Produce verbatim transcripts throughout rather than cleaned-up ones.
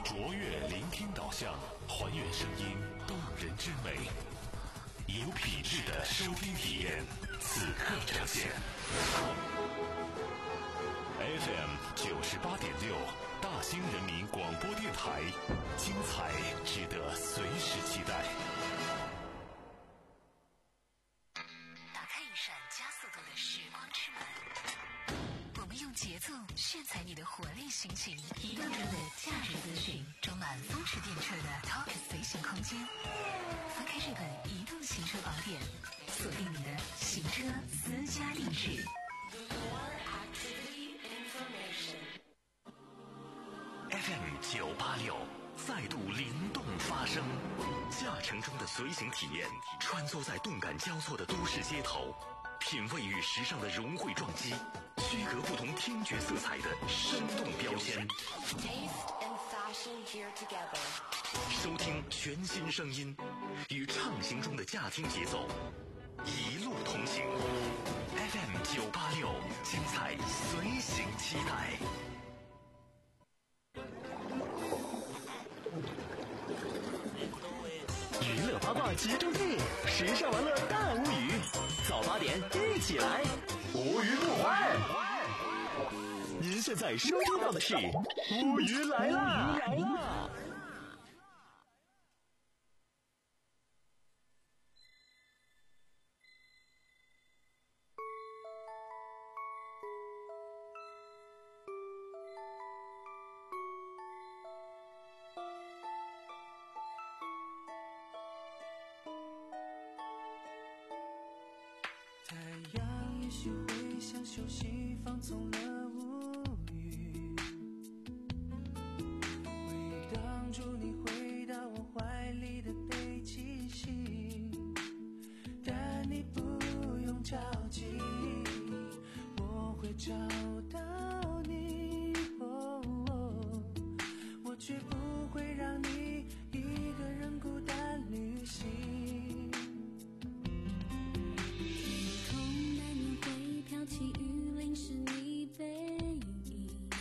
卓越聆听导向，还原声音动人之美，有品质的收听体验，此刻呈现。F M 九十八点六，大兴人民广播电台，精彩值得随时期待。 打开一扇加速度的时光之门，我们用节奏炫彩你的活力心情，移动中的价值资讯，装满风驰电掣的 Talk 随行空间。翻开这本移动行车宝典，锁定你的行车私家定制。 F M 九八六再度灵动发声，驾乘中的随行体验，穿梭在动感交错的都市街头，品味与时尚的融汇撞击，区隔不同听觉色彩的生动标签。收听全新声音，与畅行中的驾听节奏，一路同行。F M 九八六，精彩随行期待。 娱乐八卦集中地，时尚玩乐大无语。早八点一起来，无鱼不欢。您现在收听到的是无鱼来啦！来啦！ 太阳也许会像休息放纵了无语，回荡出你回到我怀里的背气息，但你不用着急，我会找到你，哦哦，我绝不会让你一个人孤单旅行。 飘起雨淋是你背影，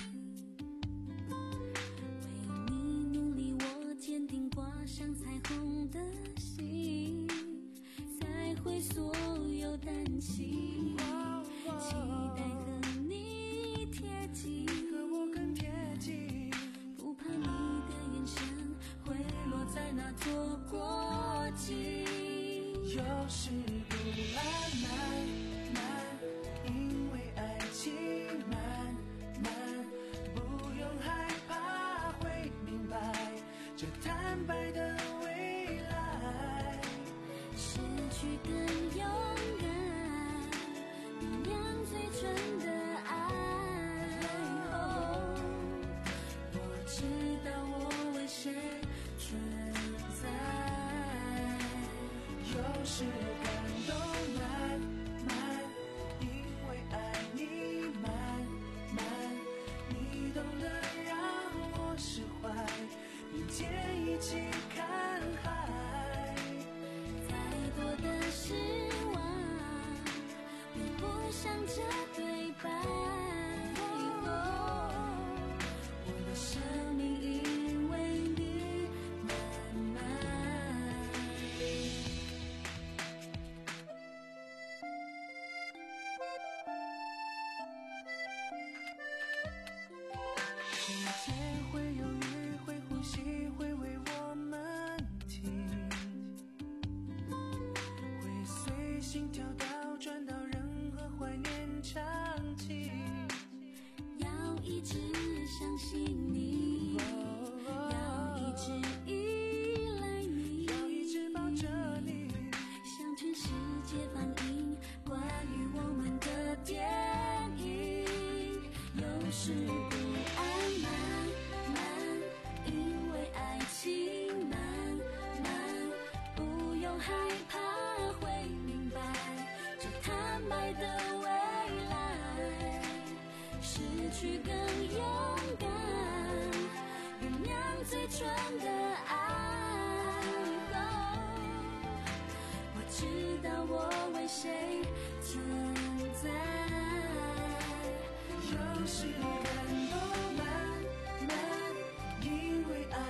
为你努力我坚定，挂上彩虹的心，才会所有担心，期待和你贴近， 和我更贴近， 不怕你的眼神会落在那座国境， 有时不安慢因为爱情慢慢，不用害怕，会明白这坦白的未来， 失去更勇敢，原谅最纯的爱，哦，我知道我为谁存在， 有时感动慢慢，因为爱你慢慢，你懂得让我释怀，并肩一起看海， 再多的失望比不上这对白，哦，我的生命因为你慢慢。 世界会有雨，会呼吸，会为我们停，会随心跳到转到任何怀念场景， 要一直相信你，要一直依赖你， 要一直抱着你， 向全世界反映关于我们的电影，有时不安慢慢，因为爱情慢慢，不用害怕，会明白这坦白的未来，失去更勇敢，原谅最纯的爱，哦，我知道我为谁存在， 有时感动慢慢，因为爱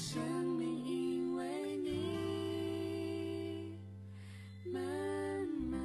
生命因为你慢慢。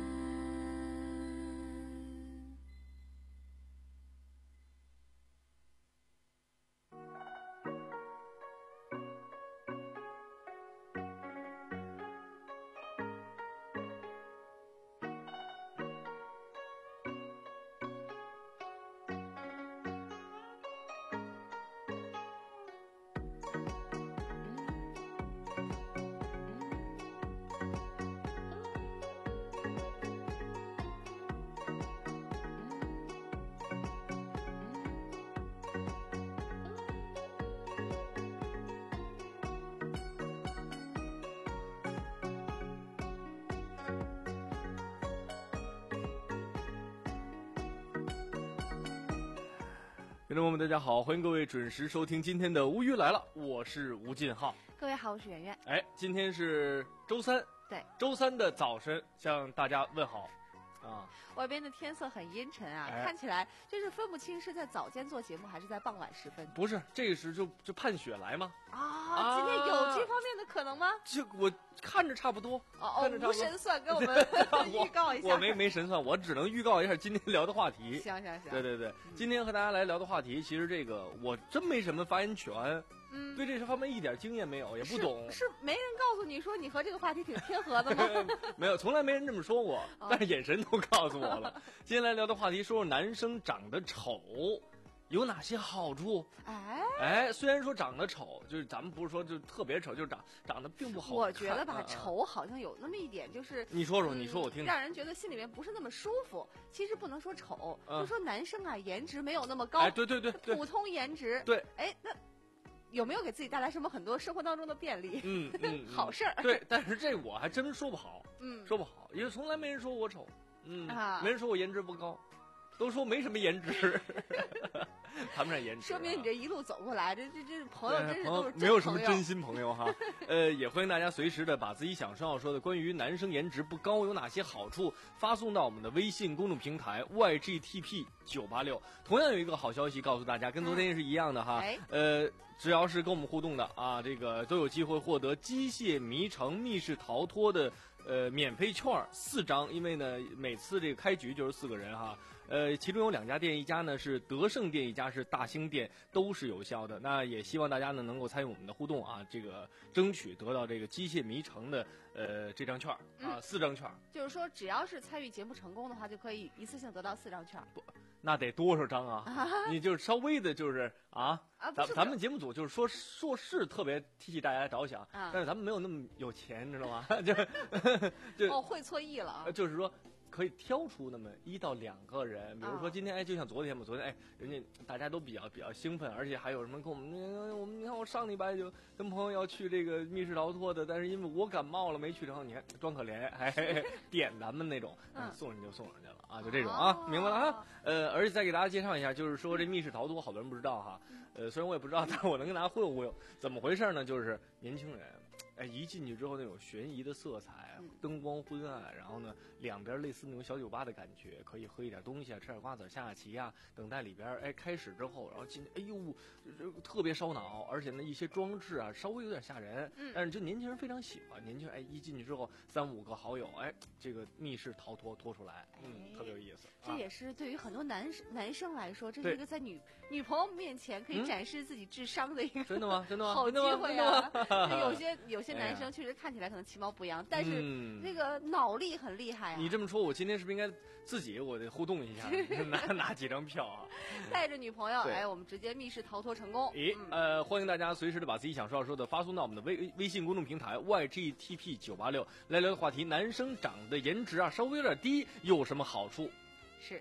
听众朋友们，大家好，欢迎各位准时收听今天的乌鱼来了，我是吴进浩。 各位好，我是圆圆。 哎，今天是周三， 对， 周三的早晨向大家问好。啊， 外边的天色很阴沉啊， 哎、 看起来就是分不清是在早间做节目还是在傍晚时分。 不是，这个时就就盼雪来吗？ 啊， 啊今天有这方面的可能吗？ 这我看着差不多。 哦哦， 无神算给我们预告一下。 我, 我没没神算，我只能预告一下今天聊的话题。 行行行。 对对对，嗯、今天和大家来聊的话题，其实这个我真没什么发言权。嗯，对这方面一点经验没有，也不懂。 是, 是没人告诉你说你和这个话题挺贴合的吗？ 没有，从来没人这么说过，哦、但是眼神都告诉我了。今天来聊的话题，说说男生长得丑有哪些好处？ 哎哎，虽然说长得丑，就是咱们不是说就特别丑，就是长长得并不好看。 我觉得吧， 啊、 丑好像有那么一点，就是你说说，嗯、你说我听听， 让人觉得心里面不是那么舒服。其实不能说丑， 嗯、 就说男生啊，颜值没有那么高。 哎，对对对对， 普通颜值。 对， 哎，那。有没有给自己带来什么很多生活当中的便利？ 嗯嗯， 好事儿。 对，但是这我还真说不好， 嗯， 说不好，因为从来没人说我丑，嗯， 啊、 没人说我颜值不高，都说没什么颜值，谈不上颜值、啊。 说明你这一路走过来，这这这朋友真是都是真没有什么真心朋友哈。呃，也欢迎大家随时的把自己想说要说的关于男生颜值不高有哪些好处发送到我们的微信公众平台 Y G T P 九八六。同样有一个好消息告诉大家，跟昨天是一样的哈。 哎、 呃。只要是跟我们互动的啊，这个都有机会获得机械迷城密室逃脱的呃免费券四张，因为呢每次这个开局就是四个人哈，呃其中有两家店，一家呢是德胜店，一家是大兴店，都是有效的。那也希望大家呢能够参与我们的互动啊，这个争取得到这个机械迷城的呃这张券啊、 嗯， 四张券。 就是说只要是参与节目成功的话，就可以一次性得到四张券。 不，那得多少张啊？啊你就是稍微的，就是啊， 啊咱咱们节目组就是说说是特别替大家着想， 啊、 但是咱们没有那么有钱，知道吗？就就哦，会错意了啊。 就是说。可以挑出那么一到两个人，比如说今天哎，就像昨天嘛，昨天哎，人家大家都比较比较兴奋，而且还有什么跟我们，我们你看我上礼拜就跟朋友要去这个密室逃脱的，但是因为我感冒了没去成，你看装可怜，还点咱们那种，嗯，送人就送人家了啊，就这种啊，明白了啊？呃，而且再给大家介绍一下，就是说这密室逃脱，好多人不知道哈，呃，虽然我也不知道，但我能跟大家忽悠忽悠，怎么回事呢？就是年轻人。哎，一进去之后那种悬疑的色彩，灯光昏暗，然后呢，两边类似那种小酒吧的感觉，可以喝一点东西啊，吃点瓜子，下下棋啊。等待里边，哎，开始之后，然后进，哎呦，特别烧脑，而且呢，一些装置啊，稍微有点吓人。嗯。但是就年轻人非常喜欢，年轻人哎，一进去之后，三五个好友，哎，这个密室逃脱拖出来，嗯，特别有意思。 这也是对于很多男男生来说，这是一个在女女朋友面前可以展示自己智商的一个、 嗯、真的吗？真的吗？ 好机会啊！有些有些男生确实看起来可能其貌不扬，但是这个脑力很厉害啊！ 你这么说，我今天是不是应该自己我得互动一下，拿拿几张票啊？ 带着女朋友，哎，我们直接密室逃脱成功。 咦，嗯、呃，欢迎大家随时的把自己想说要说的发送到我们的微微信公众平台 Y G T P 九八六，来聊的话题：男生长得颜值啊稍微有点低，有什么好处？ 是。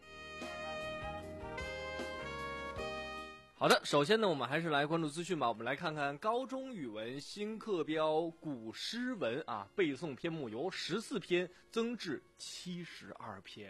好的，首先呢，我们还是来关注资讯吧。我们来看看高中语文新课标古诗文啊，背诵篇目由十四篇增至七十二篇。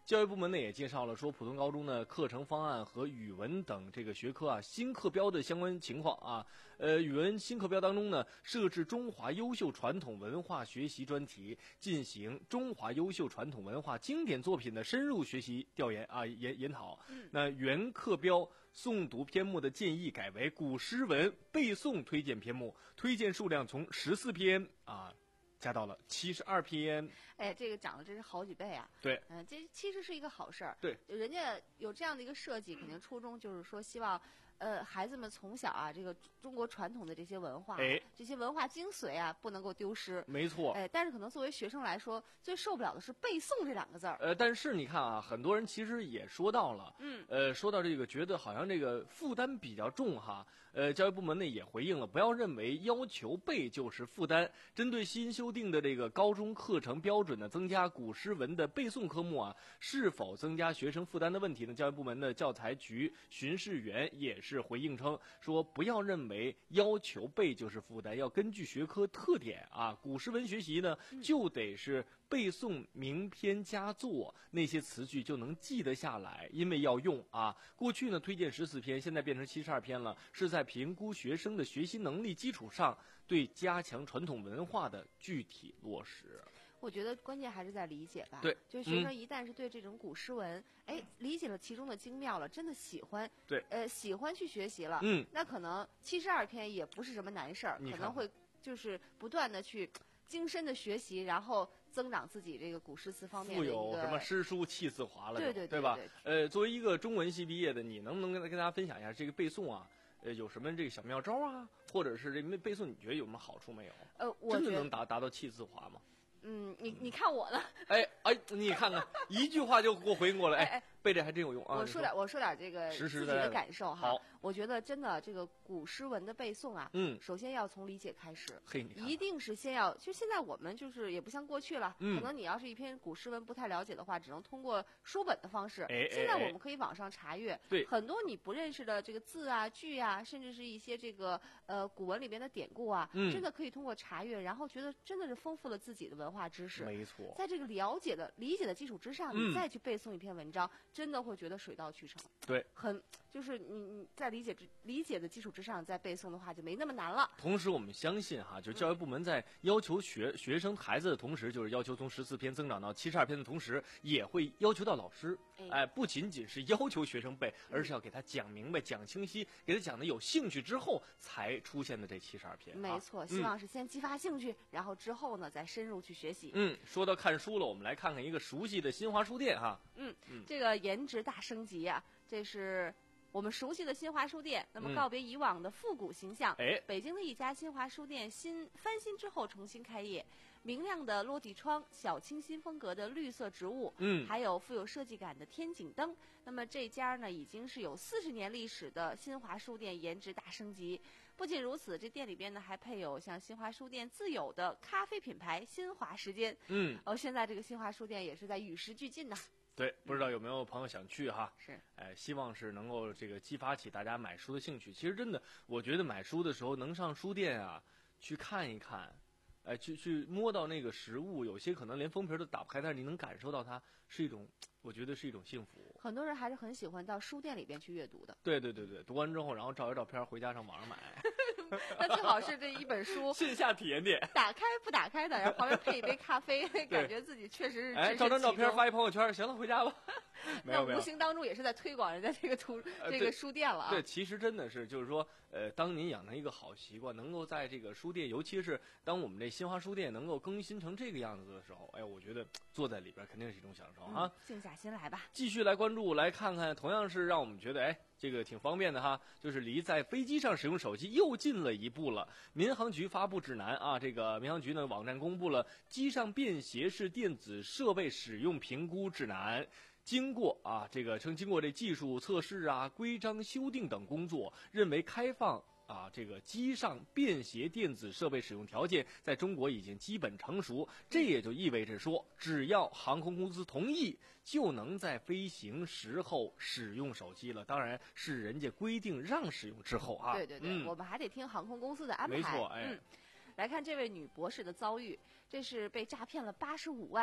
教育部门呢也介绍了说，普通高中的课程方案和语文等这个学科啊新课标的相关情况啊。呃，语文新课标当中呢，设置中华优秀传统文化学习专题，进行中华优秀传统文化经典作品的深入学习调研啊研研讨。嗯、那原课标诵读篇目的建议改为古诗文背诵推荐篇目，推荐数量从十四篇啊。加到了七十二篇， 哎，这个涨了真是好几倍啊！ 对， 嗯、呃，这其实是一个好事儿。 对， 人家有这样的一个设计，肯定初衷就是说希望，呃，孩子们从小啊，这个中国传统的这些文化， 哎， 这些文化精髓啊，不能够丢失。 没错， 哎，但是可能作为学生来说，最受不了的是背诵这两个字儿。 呃，但是你看啊，很多人其实也说到了， 嗯， 呃，说到这个，觉得好像这个负担比较重哈。呃，教育部门呢也回应了，不要认为要求背就是负担。针对新修订的这个高中课程标准呢，增加古诗文的背诵科目啊，是否增加学生负担的问题呢？教育部门的教材局巡视员也是回应称，说不要认为要求背就是负担，要根据学科特点啊，古诗文学习呢就得是背诵名篇佳作，那些词句就能记得下来，因为要用啊。过去呢推荐十四篇，现在变成七十二篇了，是在评估学生的学习能力基础上，对加强传统文化的具体落实。 我觉得关键还是在理解吧。 对， 就是学生一旦是对这种古诗文，哎、嗯，理解了其中的精妙了，真的喜欢， 对， 呃，喜欢去学习了， 嗯， 那可能七十二篇也不是什么难事儿，可能会就是不断的去精深的学习，然后增长自己这个古诗词方面的一个富有什么诗书气自华了， 对对 对, 对吧？呃，作为一个中文系毕业的，你能不能跟跟大家分享一下这个背诵啊？呃，有什么这个小妙招啊？或者是这背诵，你觉得有什么好处没有？ 呃，我真的能达达到气自华吗？ 嗯，你你看我呢？ 哎哎，你看看，一句话就给我回应过来，哎，背这还真有用啊！ 我说点，我说点这个实时自己的感受哈。 好， 我觉得真的这个古诗文的背诵啊， 嗯， 首先要从理解开始， 嘿，你看， 一定是先要，就现在我们就是也不像过去了， 嗯， 可能你要是一篇古诗文不太了解的话，只能通过书本的方式。 哎， 现在我们可以网上查阅， 对， 很多你不认识的这个字啊、句啊，甚至是一些这个呃古文里边的典故啊， 嗯， 真的可以通过查阅，然后觉得真的是丰富了自己的文化知识。 没错。 在这个了解的、理解的基础之上， 嗯、 你再去背诵一篇文章，真的会觉得水到渠成。 对， 很就是你你在理解之理解的基础之上再背诵的话，就没那么难了。 同时，我们相信哈，就教育部门在要求学学生孩子的同时，就是要求从十四篇增长到七十二篇的同时，也会要求到老师，哎，哎不仅仅是要求学生背，而是要给他讲明白、讲清晰，给他讲的有兴趣之后，才出现的这七十二篇。 没错， 啊、 希望是先激发兴趣，嗯、然后之后呢再深入去学习。 嗯，说到看书了，我们来看看一个熟悉的新华书店哈。 嗯，嗯这个颜值大升级啊，这是我们熟悉的新华书店。那么告别以往的复古形象， 哎、嗯， 北京的一家新华书店新翻新之后重新开业，明亮的落地窗，小清新风格的绿色植物， 嗯， 还有富有设计感的天井灯。那么这家呢，已经是有四十年历史的新华书店颜值大升级。不仅如此，这店里边呢还配有像新华书店自有的咖啡品牌新华时间。 嗯， 哦，现在这个新华书店也是在与时俱进呐。 对，不知道有没有朋友想去哈？ 是， 哎，希望是能够这个激发起大家买书的兴趣。其实真的，我觉得买书的时候能上书店啊，去看一看，哎，去去摸到那个实物，有些可能连封皮都打不开，但是你能感受到它是一种，我觉得是一种幸福。 很多人还是很喜欢到书店里边去阅读的。 对对对对，读完之后，然后照一照片，回家上网上买。 那最好是这一本书线下体验店， 打开不打开的，然后旁边配一杯咖啡，感觉自己确实是哎，照张照片发一朋友圈，行了，回家吧。没有没有， 无形当中也是在推广人家这个图、呃、这个书店了啊。 对，其实真的是就是说，呃，当您养成一个好习惯，能够在这个书店，尤其是当我们这新华书店能够更新成这个样子的时候，哎，我觉得坐在里边肯定是一种享受啊。 嗯、静下心来吧。 继续来关注，来看看，同样是让我们觉得哎，这个挺方便的哈，就是离在飞机上使用手机又近了一步了。民航局发布指南啊，这个民航局呢网站公布了机上便携式电子设备使用评估指南。经过啊，这个称经过这技术测试啊、规章修订等工作，认为开放啊这个机上便携电子设备使用条件在中国已经基本成熟。这也就意味着说，只要航空公司同意，就能在飞行时候使用手机了。当然是人家规定让使用之后啊。 对对对， 嗯、 我们还得听航空公司的安排。 没错，哎。 嗯，来看这位女博士的遭遇，这是被诈骗了八十五万。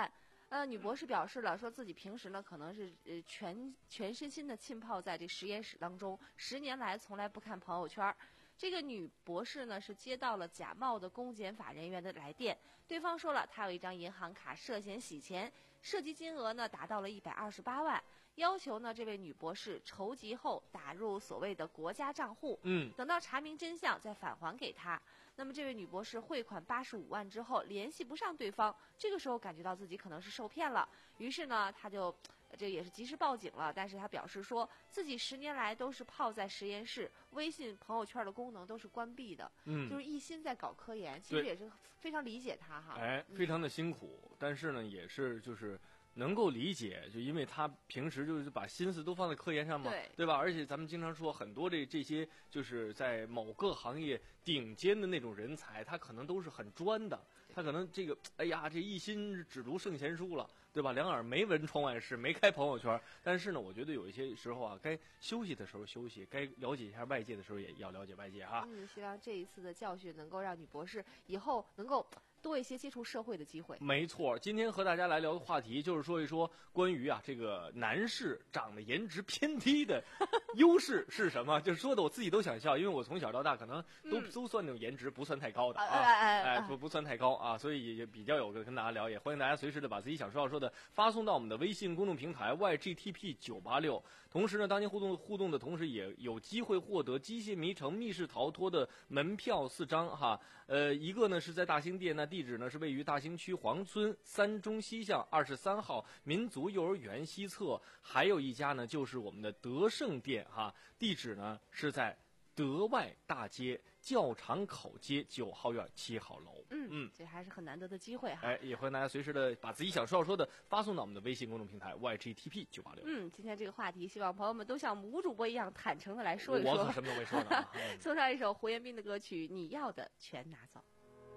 呃，女博士表示了，说自己平时呢可能是呃全全身心的浸泡在这实验室当中，十年来从来不看朋友圈。这个女博士呢是接到了假冒的公检法人员的来电，对方说了她有一张银行卡涉嫌洗钱，涉及金额呢达到了一百二十八万，要求呢这位女博士筹集后打入所谓的国家账户， 嗯， 等到查明真相再返还给她。那么这位女博士汇款八十五万之后联系不上对方，这个时候感觉到自己可能是受骗了，于是呢她就这也是及时报警了，但是她表示说自己十年来都是泡在实验室，微信朋友圈的功能都是关闭的， 嗯， 就是一心在搞科研，其实也是非常理解她哈。 哎，非常的辛苦，嗯、但是呢也是就是能够理解，就因为他平时就是把心思都放在科研上嘛， 对对吧？而且咱们经常说很多这这些就是在某个行业顶尖的那种人才，他可能都是很专的，他可能这个哎呀这一心只读圣贤书了，对吧？两耳没闻窗外事，没开朋友圈。但是呢，我觉得有一些时候啊，该休息的时候休息，该了解一下外界的时候也要了解外界哈。 嗯，希望这一次的教训能够让女博士以后能够多一些接触社会的机会。 没错，今天和大家来聊的话题就是说一说关于啊这个男士长得颜值偏低的优势是什么？就是说的我自己都想笑，因为我从小到大可能都、嗯、都算那种颜值不算太高的啊， 哎哎哎不不算太高啊，所以也比较有个跟大家聊，也欢迎大家随时的把自己想说要说的发送到我们的微信公众平台 Y G T P 九八六。同时呢，当您互动互动的同时，也有机会获得机械迷城密室逃脱的门票四张哈。呃，一个呢是在大兴店，那地址呢是位于大兴区黄村三中西巷二十三号民族幼儿园西侧，还有一家呢就是我们的德胜店哈，地址呢是在德外大街教场口街九号院七号楼。 嗯嗯，这还是很难得的机会哈。 哎，也欢迎大家随时的把自己想说要说的发送到我们的微信公众平台 Y G T P 九八六。 嗯，今天这个话题，希望朋友们都像吴主播一样坦诚的来说一说。 我可什么都没说呢。 送上一首胡彦斌的歌曲《你要的全拿走》。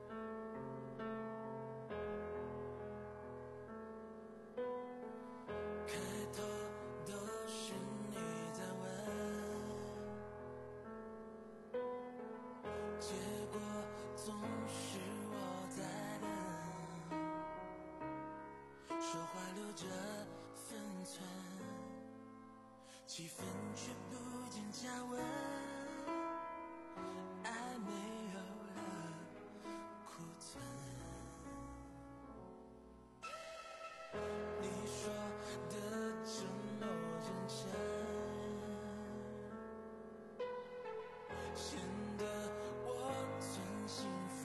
气氛却不见加温，爱没有了库存。你说的承诺认真，显得我存心敷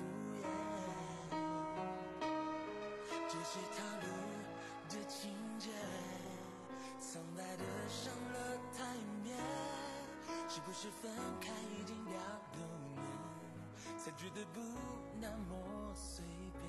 衍。这些套路的情节，苍白的上了台面，是不是分开已经两六年，才觉得不那么随便。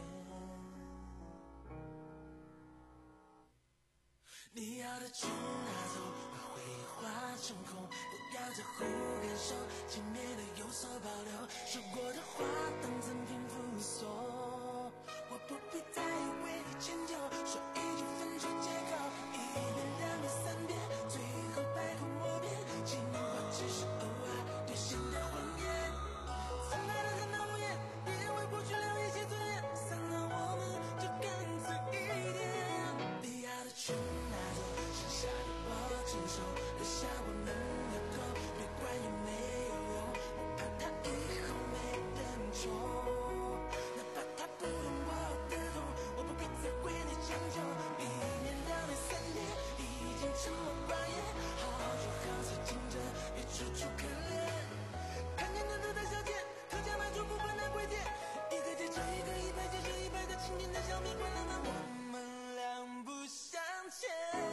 你要的全拿走，把回忆化成空，不要再互感受，前面的有所保留，说过的话当赠品附送，我不必再为你迁就，说一句分手借口，一遍两遍三遍，最后百口莫辩，情话只是偶尔兑现的谎言，苍白的很讨厌，别为过去留一些尊严，散了我们就干脆一点。你要的全拿走，剩下的我承受，留下我们的痛，别管有没有用，我怕他以后没人宠，哪怕他不懂我的痛，我不必再为你将就，一年两年三年已经成了惯例，好聚好散竞争，也楚楚可怜，看见的都在消遣，特价买出不分的贵贱，一个接着一个，一排接着一排的经典的小品，快乐吗？我们两不相欠。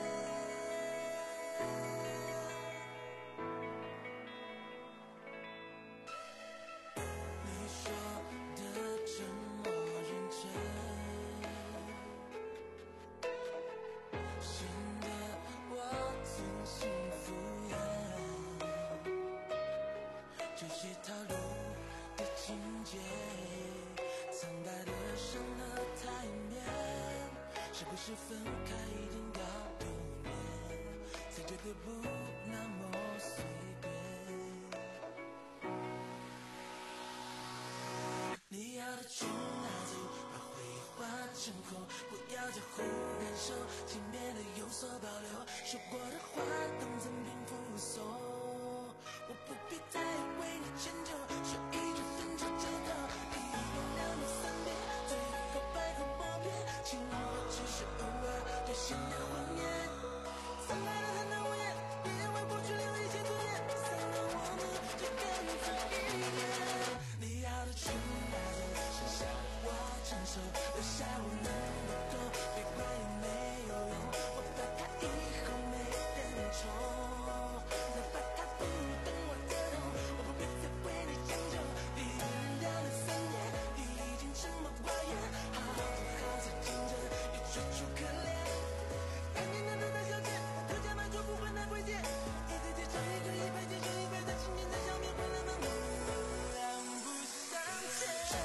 你说的承诺认真，显得我存心敷衍，这些套路的情节，苍白的上了台面，是不是分开已经要六年，才觉得不那么随便。你要的全拿走，把回忆化成身后，不要再忽然收，请变得有所保留。说过的话当赠品附送，我不必再为你迁就，说一句分手借口，一遍两遍三遍，最后百口莫辩，情话只是偶尔兑现的谎言。三百了很难无言，别为过去留一些尊严，三让我们就各自一边。你要的全拿走，剩下的我承受，留下我们的狗，别管有没有用，我怕它以后没人宠，哪怕它不懂我的痛，我不必再为你将就。第一人两的三年，你已经沉默寡言，好好好才听着，别楚楚可怜。赶紧的等待消遣，特价满足不换那贵贱，一个接上一个，一百接上一百，在青年的笑面回来们我们两不相欠。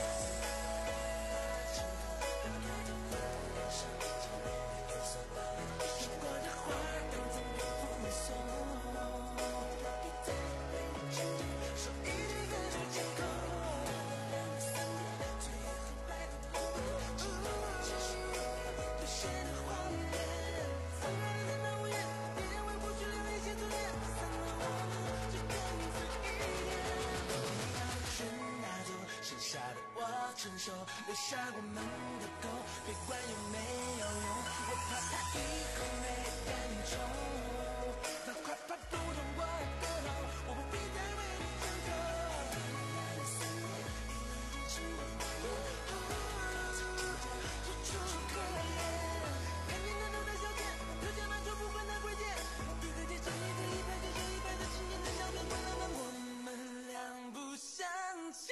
说过的话当赠品附送，不必再为你迁就，说一句分手借口，两三遍，最后百口莫辩，情话只是兑现的谎言。三个人很难无言，别为过去留一些尊严，三让我们就各自一边。你要的全拿走，剩下的我承受，留下我们的狗，别管有没有用，我怕它以后没人宠，它快怕不懂我的好，我不必再为你将就。三年已经沉默寡言，楚楚可怜。赶紧的等待消遣，特价满足不换那贵贱，一个接上一个，一百接上一百，在青年的笑面回来们我们两不相欠。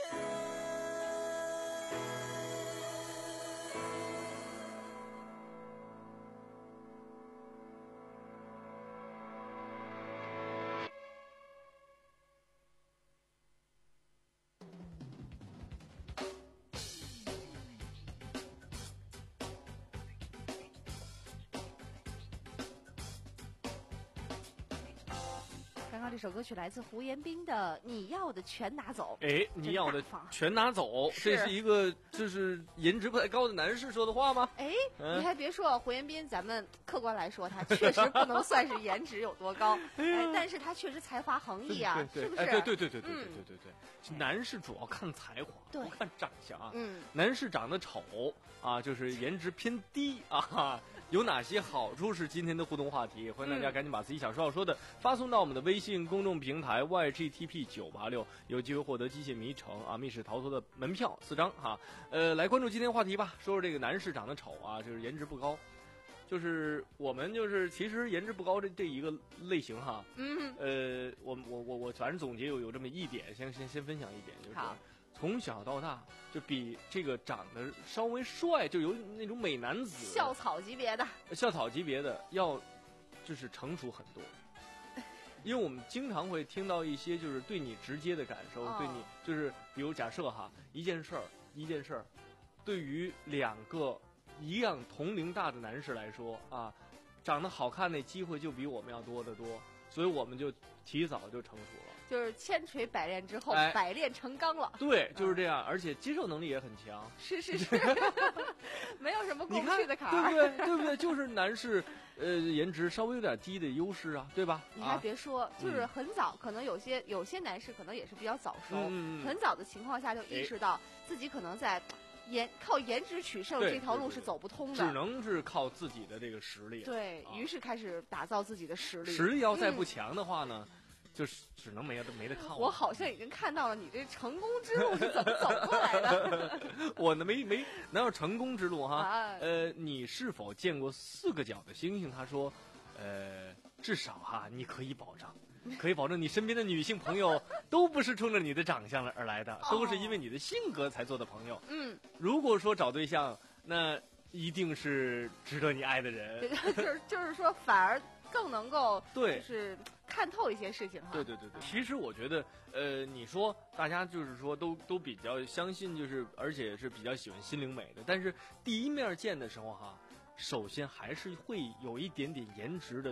刚刚这首歌曲来自胡彦斌的《你要的全拿走》。 哎，你要的真大方全拿走， 是这是一个就是颜值不太高的男士说的话吗？ 哎， 嗯你还别说，胡彦斌，咱们客观来说，他确实不能算是颜值有多高，哎，但是他确实才华横溢啊， 对是不是？ 哎，对对对对对对嗯对对对，男士主要看才华， 对不看长相啊。 嗯， 男士长得丑啊，就是颜值偏低啊。有哪些好处是今天的互动话题？欢迎大家嗯赶紧把自己想说要说的发送到我们的微信公众平台 Y G T P 九八六，有机会获得机械迷城啊密室逃脱的门票四张哈。呃，来关注今天话题吧，说说这个男士长得丑啊，就是颜值不高。就是我们就是其实颜值不高这这一个类型哈， 嗯， 呃，我我我我反正总结有有这么一点，先先先分享一点，就是好从小到大就比这个长得稍微帅，就有那种美男子校草级别的， 校草级别的要就是成熟很多。因为我们经常会听到一些就是对你直接的感受， 哦对你就是比如假设哈一件事儿一件事儿，对于两个一样同龄大的男士来说啊，长得好看的机会就比我们要多得多，所以我们就提早就成熟了。 就是千锤百炼之后， 哎百炼成钢了。 对，就是这样，而且接受能力也很强。 是是是，没有什么过不你看去的坎儿。 对不对？对不对？就是男士，呃，颜值稍微有点低的优势啊，对吧？ 你还啊， 别说，就是很早，可能有些有些男士可能也是比较早熟， 嗯嗯嗯很早的情况下就意识到自己可能在颜靠颜值取胜对这条路对对是走不通只的。 能是靠自己的这个实力。啊对于是开始打造自己的实力。 实力要再嗯不强的话呢，就是只能没得没得靠了。 我好像已经看到了你这成功之路是怎么走过来的。 我呢没没哪有成功之路哈？ 啊呃，你是否见过四个角的星星？他说，呃，至少哈，你可以保证，可以保证你身边的女性朋友都不是冲着你的长相而来的，都是因为你的性格才做的朋友。 嗯， 如果说找对象，那一定是值得你爱的人。 就是就是说，反而更能够对就是看透一些事情哈。 对对对对，其实我觉得，呃，你说大家就是说都都比较相信，就是而且是比较喜欢心灵美的，但是第一面见的时候哈，首先还是会有一点点颜值的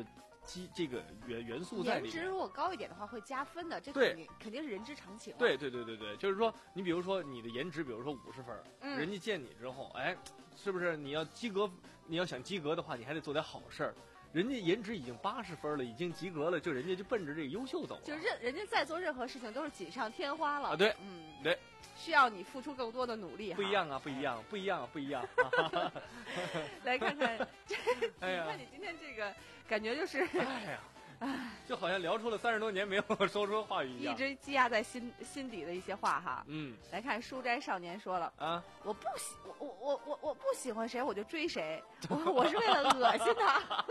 基这个元元素在里面。 颜值如果高一点的话会加分的，这对肯定肯定是人之常情、啊。 对对对对对，就是说你比如说你的颜值，比如说五十分， 嗯、 人家见你之后，哎，是不是你要及格？你要想及格的话，你还得做点好事儿。人家颜值已经八十分了，已经及格了，就人家就奔着这个优秀走了。 就任人家再做任何事情都是锦上添花了啊！对， 嗯， 对， 需要你付出更多的努力。 不一样啊，不一样，不一样，不一样。 来看看， 哎呀， 你看你今天这个感觉就是， 哎呀。就好像聊出了三十多年没有说出话语一样， 一直积压在心心底的一些话哈。 嗯， 来看书斋少年说了啊， 我不喜我我我我我不喜欢谁我就追谁，我我是为了恶心他，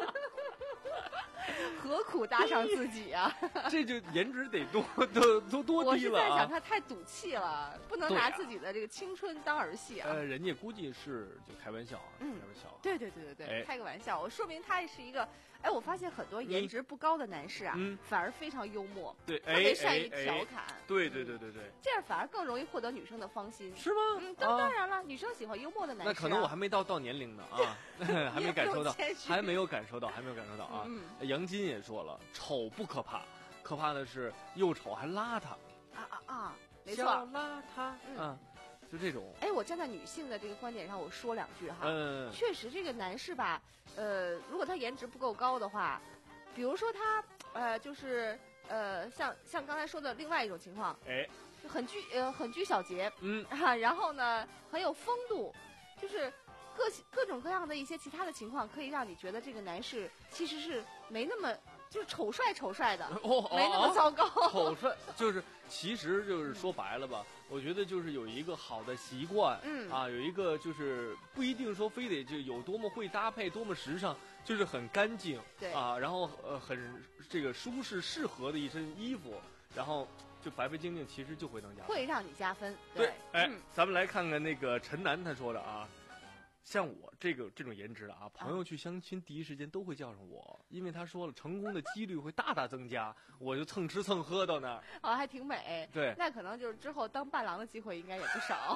何苦搭上自己啊？ 这就颜值得多多多多低了、啊、 我是在想他太赌气了，不能拿自己的这个青春当儿戏啊。 呃，人家估计是就开玩笑啊，嗯、开玩笑。 对对对对对， 哎、 开个玩笑，我说明他是一个。哎，我发现很多颜值不高的男士啊， 嗯、 反而非常幽默， 对， 特别善于调侃。 哎哎、对对对对对， 这样反而更容易获得女生的芳心。 是吗？ 嗯，当当然了，啊、女生喜欢幽默的男士、啊。 那可能我还没到到年龄呢啊，还没感受到，还没有感受到，还没有感受到啊。 嗯、 杨金也说了，丑不可怕，可怕的是又丑还邋遢。 啊啊啊！没错， 邋遢。嗯。啊就这种， 哎，我站在女性的这个观点上，我说两句哈。 嗯， 确实，这个男士吧，呃，如果他颜值不够高的话，比如说他，呃，就是呃，像像刚才说的另外一种情况， 哎， 很拘呃很拘小节， 嗯啊，然后呢很有风度，就是各各种各样的一些其他的情况，可以让你觉得这个男士其实是没那么。就是丑帅丑帅的， 哦、 没那么糟糕。 丑帅就是，其实就是说白了吧，我觉得就是有一个好的习惯， 嗯啊，有一个就是不一定说非得就有多么会搭配，多么时尚，就是很干净， 对啊，然后呃很这个舒适适合的一身衣服，然后就白白净净，其实就会能加分， 会让你加分。 对， 对哎、 嗯， 咱们来看看那个陈楠他说的啊。像我这个这种颜值的啊，朋友去相亲第一时间都会叫上我，因为他说了成功的几率会大大增加，我就蹭吃蹭喝到那儿。 哦，还挺美。 对， 那可能就是之后当伴郎的机会应该也不少。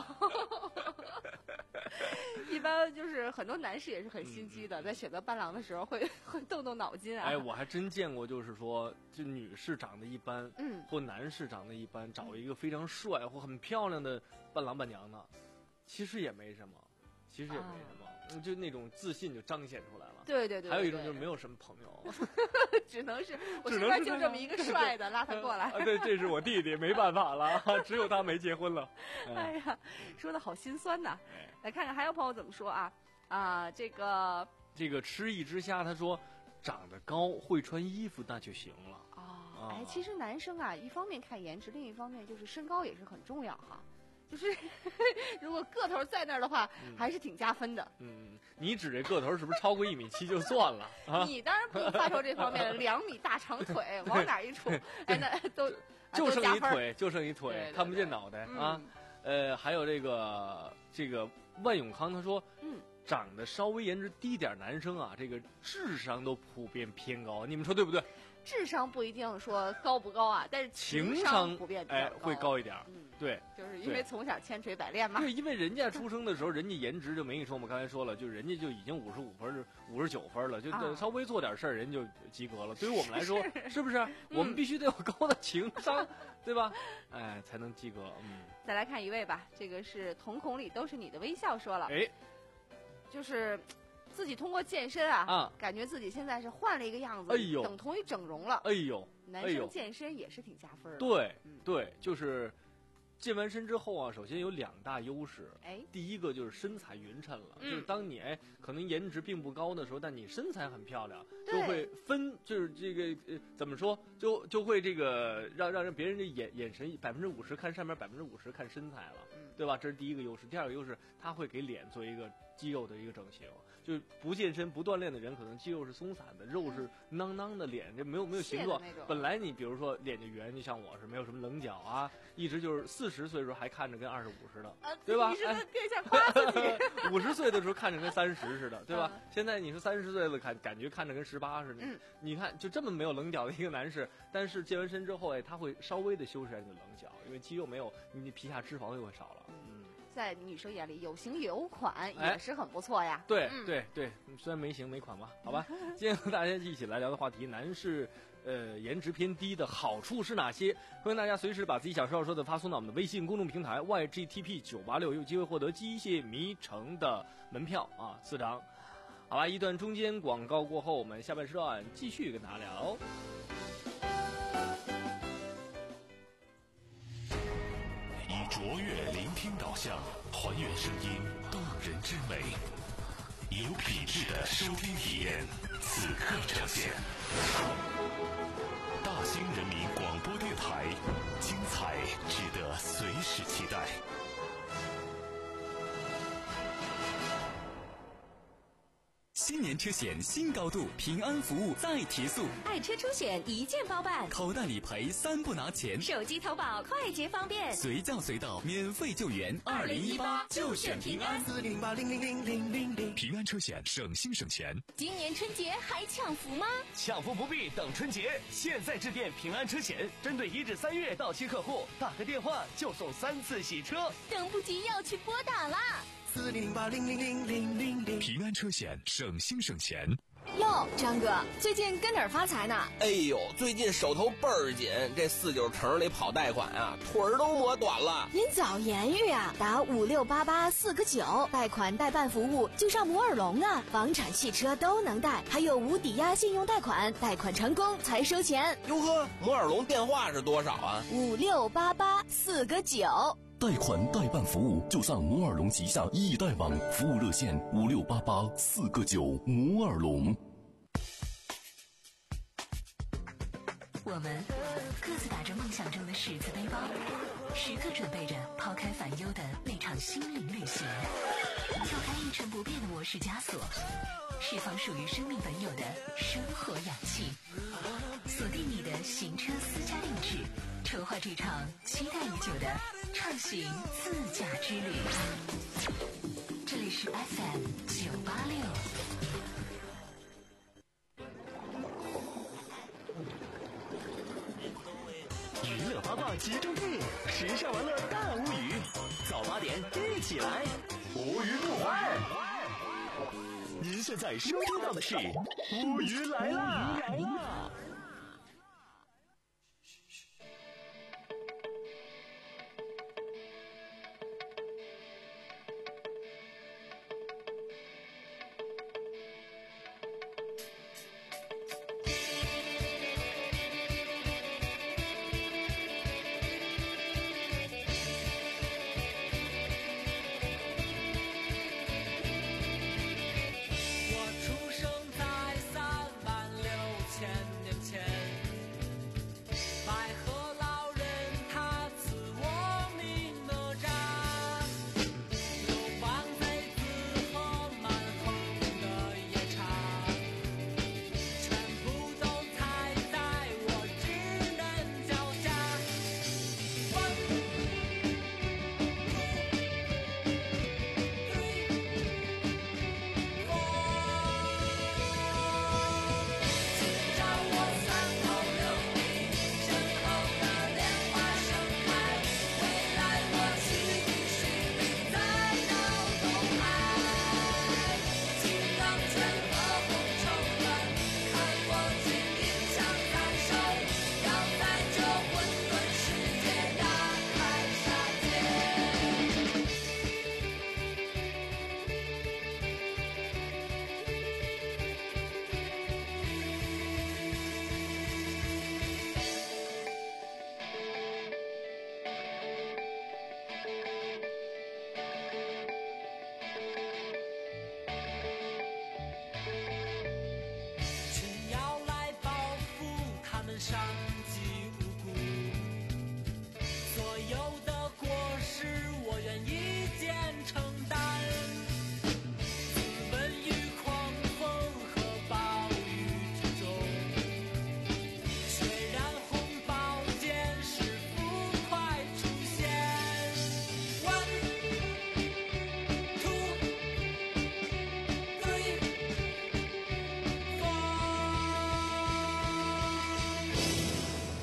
一般就是很多男士也是很心机的，嗯、在选择伴郎的时候会会动动脑筋啊。 哎，我还真见过，就是说，就女士长得一般， 嗯， 或男士长得一般，找一个非常帅或很漂亮的伴郎伴娘呢，其实也没什么。其实也没什么，啊、就那种自信就彰显出来了。 对对 对, 对。 还有一种就是没有什么朋友， 只能是我身边就这么一个帅的，拉他过来。 啊，对，这是我弟弟，没办法了，只有他没结婚了。 哎呀，说的好心酸呐！来看看还有朋友怎么说啊？啊，这个这个吃一只虾，他说长得高会穿衣服那就行了。 哦，哎，其实男生啊，一方面看颜值，另一方面就是身高也是很重要哈。就是如果个头在那儿的话， 嗯、 还是挺加分的。 嗯，你指这个头是不是超过一米七就算了？啊、 你当然不用发愁这方面，两米大长腿往哪一杵，哎，那都就剩一腿，就剩一腿， 对对对看不见脑袋、 嗯、 啊。呃，还有这个这个万永康他说， 嗯， 长得稍微颜值低点男生啊，这个智商都普遍偏高，你们说对不对？ 智商不一定说高不高啊，但是情商普遍比较哎会高一点。 嗯， 对， 就是因为从小千锤百炼嘛。 对，因为人家出生的时候，人家颜值就没你说，我们刚才说了，就人家就已经五十五分、五十九分了，就稍微做点事儿，人就及格了。对于我们来说， 是, 是不是？我们必须得有高的情商，对吧？哎，才能及格。嗯。 再来看一位吧，这个是瞳孔里都是你的微笑，说了， 哎， 就是。自己通过健身啊， 啊， 感觉自己现在是换了一个样子， 哎呦， 等同于整容了。 哎呦， 男生健身也是挺加分的。 对、 嗯， 对，就是健完身之后啊，首先有两大优势。 哎， 第一个就是身材匀称了， 嗯、 就是当你哎可能颜值并不高的时候，但你身材很漂亮，就会分，就是这个呃怎么说，就就会这个让让让别人的眼眼神百分之五十看上面，百分之五十看身材了， 嗯， 对吧？这是第一个优势。第二个优势，它会给脸做一个肌肉的一个整形。就不健身不锻炼的人，可能肌肉是松散的，肉是囊囊的，脸就没有没有形状。本来你比如说脸就圆，就像我是没有什么棱角啊，一直就是四十岁的时候还看着跟二十五似的， 啊、 对吧？ 你是在变相夸自己。 五十岁的时候看着跟三十似的，对吧？嗯、现在你是三十岁了，感感觉看着跟十八似的。 嗯， 你看就这么没有棱角的一个男士，但是健完身之后，哎，他会稍微的修饰你的棱角，因为肌肉没有，你皮下脂肪又会少了。嗯。 在女生眼里有型有款哎也是很不错呀。 对、 嗯、 对对，虽然没型没款吧，好吧。今天和大家一起来聊的话题，男士呃颜值偏低的好处是哪些？欢迎大家随时把自己想说要说的发送到我们的微信公众平台 Y G T P 九八六，有机会获得机械迷城的门票啊，四张。好吧，一段中间广告过后，我们下半时段继续跟大家聊。 以卓越聆听导向，还原声音动人之美，有品质的收听体验，此刻呈现。大兴人民广播电台，精彩值得随时期待。 新年车险新高度，平安服务再提速， 爱车出险一键包办， 口袋理赔三不拿钱， 手机投保快捷方便， 随叫随到免费救援。二零一八就选平安， 四零八零零零零零零。 平安车险省心省钱。 今年春节还抢福吗？ 抢福不必等春节，现在致电平安车险，针对一至三月到期客户，打个电话就送三次洗车， 等不及要去拨打啦！ 四零零八零零零零零零。 平安车险省心省钱。 哟，张哥，最近跟哪儿发财呢？ 哎呦，最近手头倍儿紧，这四九城里跑贷款啊，腿儿都磨短了。 您早言语啊，打五六八八四个九，贷款代办服务就上摩尔龙啊，房产、汽车都能贷，还有无抵押信用贷款，贷款成功才收钱。 哟呵，摩尔龙电话是多少啊？ 五六八八四个九。 贷款代办服务就上摩尔龙旗下易贷网，服务热线五六八八四个九。摩尔龙。 我们各自打着梦想中的十字背包，时刻准备着抛开烦忧的那场心灵旅行，跳开一成不变的模式枷锁，释放属于生命本有的生活氧气，锁定你的行车私家定制，筹划这场期待已久的畅行自驾之旅。这里是 F M 九八六。 娱乐八卦集中地，时尚玩乐大无语，早八点一起来，无语不坏。您现在收听到的是无语来啦！来啦！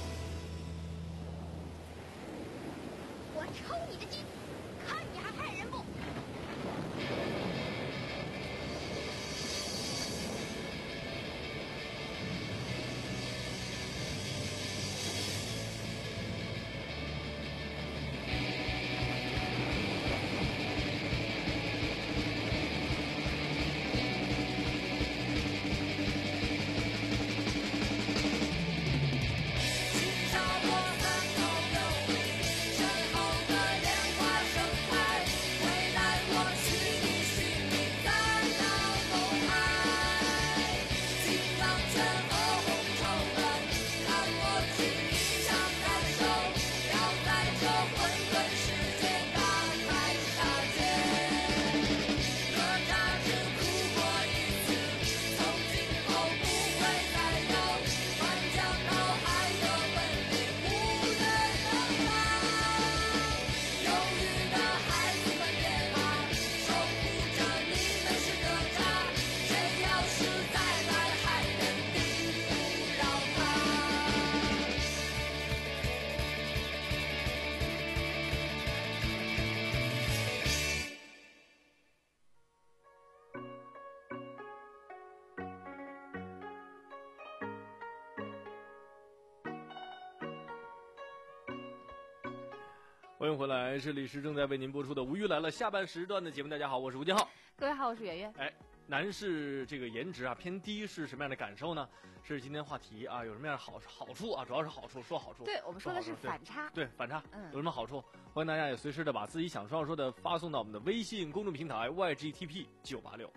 抽你的筋，看你还派人欢迎回来，这里是正在为您播出的《吴语来了》下半时段的节目。大家好，我是吴金浩。 各位好，我是圆圆。 哎，男士这个颜值啊偏低是什么样的感受呢？是今天话题啊，有什么样的好好处啊？主要是好处，说好处。 对，我们说的是反差。 对，对反差， 嗯， 有什么好处？欢迎大家也随时的把自己想说要说的发送到我们的微信公众平台 Y G T P 九八六。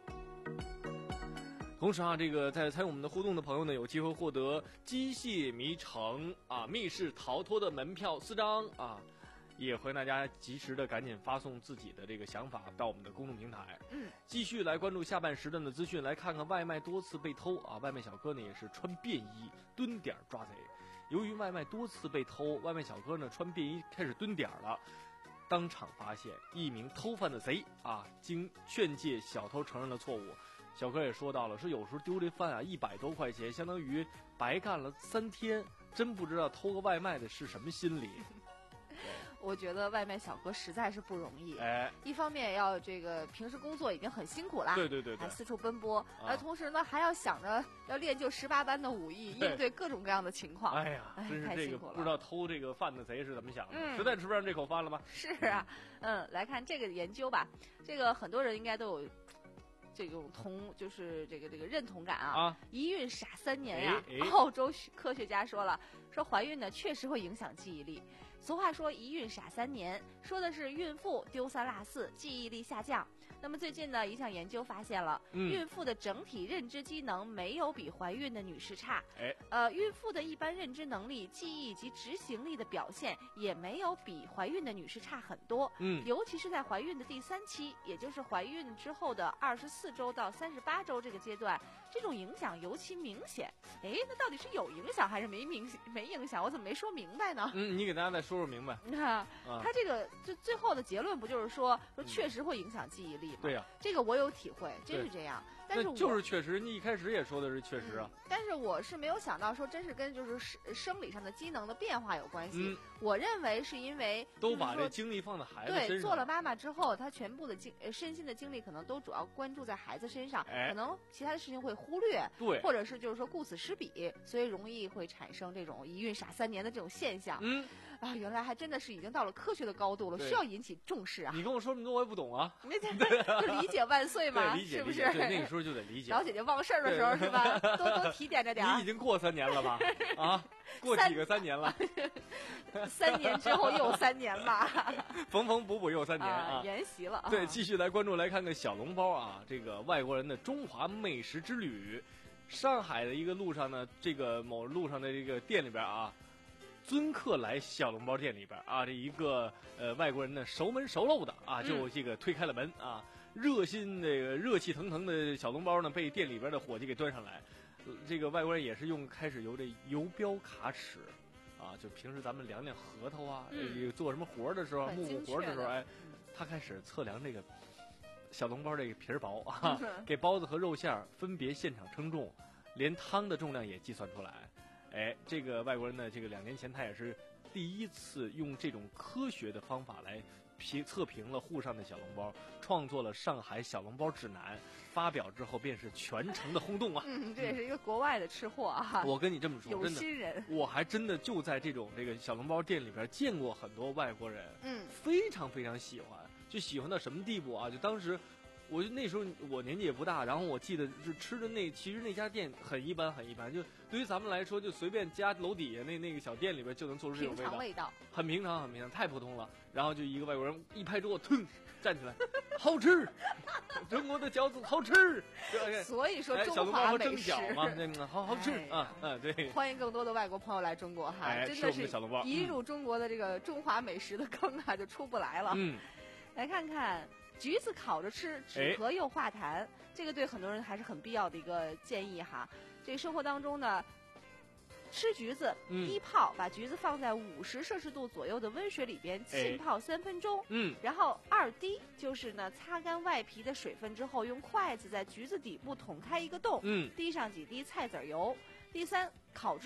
同时啊，这个在参与我们的互动的朋友呢，有机会获得机械迷城啊密室逃脱的门票四张啊。也欢迎大家及时的赶紧发送自己的这个想法到我们的公众平台。 嗯， 继续来关注下半时段的资讯，来看看外卖多次被偷啊！外卖小哥呢也是穿便衣蹲点抓贼。由于外卖多次被偷，外卖小哥呢穿便衣开始蹲点了。当场发现一名偷饭的贼啊，经劝诫，小偷承认了错误。小哥也说到了，说有时候丢这饭啊一百多块钱，相当于白干了三天，真不知道偷个外卖的是什么心理。 我觉得外卖小哥实在是不容易， 哎， 一方面要这个平时工作已经很辛苦啦， 对对对对， 还四处奔波， 啊、 而同时呢还要想着要练就十八般的武艺，应对各种各样的情况。 哎呀，真是这个不知道偷这个饭的贼是怎么想的， 嗯、 实在吃不上这口饭了吧？ 是啊，嗯，来看这个研究吧，这个很多人应该都有。这种同就是这个这个认同感啊， 啊一孕傻三年呀、 哎哎！ 澳洲科学家说了，说怀孕呢确实会影响记忆力。俗话说一孕傻三年，说的是孕妇丢三落四，记忆力下降。那么最近呢，一项研究发现了， 嗯、 孕妇的整体认知机能没有比怀孕的女士差。 哎， 呃，孕妇的一般认知能力、记忆及执行力的表现也没有比怀孕的女士差很多。 嗯， 尤其是在怀孕的第三期，也就是怀孕之后的二十四周到三十八周这个阶段，这种影响尤其明显。哎，那到底是有影响还是没明没影响？我怎么没说明白呢？ 嗯，你给大家再说说明白。 你看，啊、他这个最最后的结论不就是说说确实会影响记忆力吗？ 对呀、啊， 这个我有体会，真是这样。但是我就是确实，你一开始也说的是确实啊、 嗯。但是我是没有想到说，真是跟就是生理上的机能的变化有关系。 嗯、 我认为是因为都把这精力放在孩子身上。 对，做了妈妈之后，她全部的精身心的精力可能都主要关注在孩子身上， 哎、 可能其他的事情会忽略， 对， 或者是就是说顾此失彼，所以容易会产生这种一孕傻三年的这种现象。 嗯。 啊，原来还真的是已经到了科学的高度了，需要引起重视啊！ 你跟我说这么多，我也不懂啊。 就理解万岁嘛， 理解是不是？ 对，那个时候就得理解。 老姐姐忘事儿的时候是吧？多多提点着点。 你已经过三年了吧？啊，过几个三年了？ 三年之后又三年吧。 缝缝补补又三年啊！ 沿袭了。 对，继续来关注，来看看小笼包啊，这个外国人的中华美食之旅。上海的一个路上呢，这个某路上的这个店里边啊。尊客来小笼包店里边啊，这一个呃外国人呢熟门熟路的啊，就这个推开了门啊，热心这个热气腾腾的小笼包呢被店里边的伙计给端上来，呃、这个外国人也是用开始由这游标卡尺啊，就平时咱们量量核桃啊，嗯、做什么活的时候，木木活的时候，哎，他开始测量这个小笼包这个皮儿薄啊，给包子和肉馅分别现场称重，连汤的重量也计算出来。哎，这个外国人呢，这个两年前他也是第一次用这种科学的方法来评测评了沪上的小笼包，创作了上海小笼包指南，发表之后便是全城的轰动啊！ 嗯，这也是一个国外的吃货啊！ 我跟你这么说， 有心人， 我还真的就在这种这个小笼包店里边见过很多外国人， 嗯， 非常非常喜欢，就喜欢到什么地步啊？就当时。我就那时候我年纪也不大，然后我记得就吃的那其实那家店很一般很一般，就对于咱们来说，就随便家楼底下那那个小店里边就能做出这种味道， 味道很平常很平常，太普通了。然后就一个外国人一拍桌，腾站起来，好吃，中国的饺子好吃。 所以说中华美食，小笼包和蒸饺嘛， 那好好吃啊啊对。 欢迎更多的外国朋友来中国哈， 哎、 真的是小笼包一入中国的这个中华美食的坑啊，就出不来了。 嗯， 来看看。橘子烤着吃，止咳又化痰，哎、这个对很多人还是很必要的一个建议哈。这个生活当中呢，吃橘子， 嗯、 一泡把橘子放在五十摄氏度左右的温水里边浸泡三分钟， 嗯， 然后二滴就是呢擦干外皮的水分之后，用筷子在橘子底部捅开一个洞， 嗯， 滴上几滴菜籽油。第三，烤制。